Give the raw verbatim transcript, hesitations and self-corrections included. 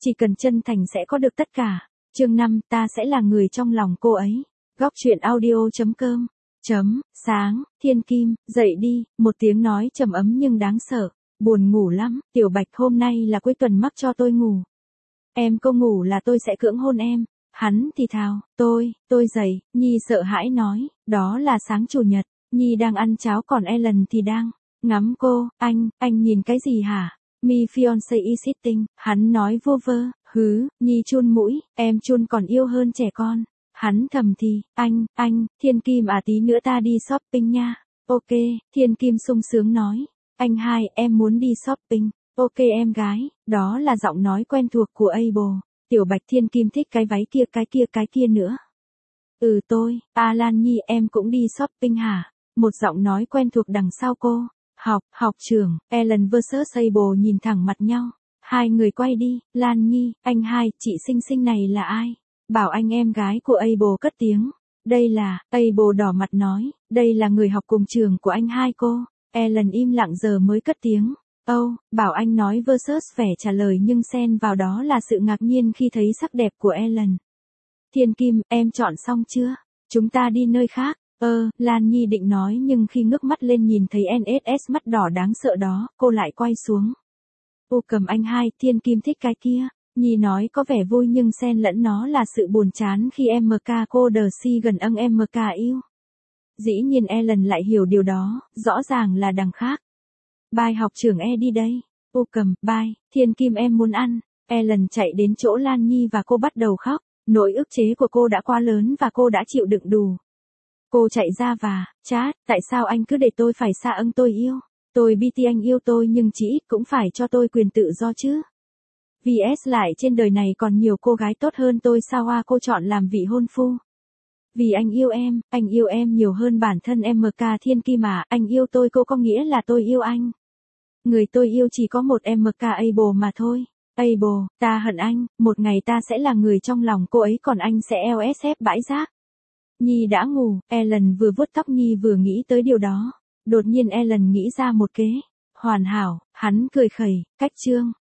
Chỉ cần chân thành sẽ có được tất cả. Chương năm, ta sẽ là người trong lòng cô ấy. Góc truyện audio chấm com. Chấm, sáng, Thiên Kim, dậy đi, một tiếng nói trầm ấm nhưng đáng sợ. Buồn ngủ lắm, Tiểu Bạch hôm nay là cuối tuần mắc cho tôi ngủ. Em không ngủ là tôi sẽ cưỡng hôn em. Hắn thì thào, tôi, tôi dậy, Nhi sợ hãi nói, đó là sáng chủ nhật, Nhi đang ăn cháo còn Ellen thì đang ngắm cô, anh, anh nhìn cái gì hả? Me fiance is sitting, hắn nói vô vơ, hứ, Nhi chun mũi, em chun còn yêu hơn trẻ con. Hắn thầm thì, anh, anh, Thiên Kim à tí nữa ta đi shopping nha. Ok, Thiên Kim sung sướng nói, anh hai, em muốn đi shopping. Ok em gái, đó là giọng nói quen thuộc của Abel. Tiểu Bạch Thiên Kim thích cái váy kia cái kia cái kia nữa. Ừ tôi, Alan Nhi em cũng đi shopping hả? Một giọng nói quen thuộc đằng sau cô. Học, học trưởng, Ellen versus Abel nhìn thẳng mặt nhau. Hai người quay đi, Lan Nhi, anh hai, chị xinh xinh này là ai? Bảo anh em gái của Abel cất tiếng. Đây là, Abel đỏ mặt nói, đây là người học cùng trường của anh hai cô. Ellen im lặng giờ mới cất tiếng. Âu, oh, bảo anh nói versus vẻ trả lời nhưng xen vào đó là sự ngạc nhiên khi thấy sắc đẹp của Ellen. Thiên Kim, em chọn xong chưa? Chúng ta đi nơi khác. Ơ, Lan Nhi định nói nhưng khi ngước mắt lên nhìn thấy en ét ét mắt đỏ đáng sợ đó, cô lại quay xuống. Ô cầm anh hai, Thiên Kim thích cái kia. Nhi nói có vẻ vui nhưng xen lẫn nó là sự buồn chán khi em ca cô đờ si gần âng em ca yêu. Dĩ nhiên Ellen lại hiểu điều đó, rõ ràng là đằng khác. Bye học trưởng e đi đây. Ô cầm, bye, Thiên Kim em muốn ăn. Ellen chạy đến chỗ Lan Nhi và cô bắt đầu khóc. Nỗi ức chế của cô đã quá lớn và cô đã chịu đựng đủ. Cô chạy ra và, chat, tại sao anh cứ để tôi phải xa âng tôi yêu? Tôi bê tê anh yêu tôi nhưng chỉ ít cũng phải cho tôi quyền tự do chứ. vê ét lại trên đời này còn nhiều cô gái tốt hơn tôi sao à cô chọn làm vị hôn phu. Vì anh yêu em, anh yêu em nhiều hơn bản thân em ca Thiên Kim mà, anh yêu tôi cô có nghĩa là tôi yêu anh. Người tôi yêu chỉ có một em ca Abel mà thôi. Abel, ta hận anh, một ngày ta sẽ là người trong lòng cô ấy còn anh sẽ lờ ét ép bãi rác. Nhi đã ngủ, Ellen vừa vuốt tóc Nhi vừa nghĩ tới điều đó. Đột nhiên Ellen nghĩ ra một kế. Hoàn hảo, hắn cười khẩy, cách chương.